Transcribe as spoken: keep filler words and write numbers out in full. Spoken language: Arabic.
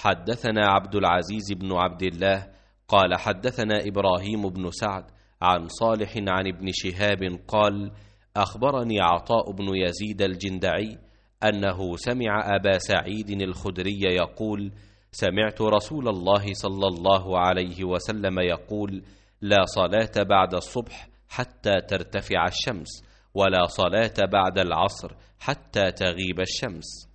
حدثنا عبد العزيز بن عبد الله قال حدثنا إبراهيم بن سعد عن صالح عن ابن شهاب قال أخبرني عطاء بن يزيد الجندعي أنه سمع أبا سعيد الخدري يقول سمعت رسول الله صلى الله عليه وسلم يقول لا صلاة بعد الصبح حتى ترتفع الشمس ولا صلاة بعد العصر حتى تغيب الشمس.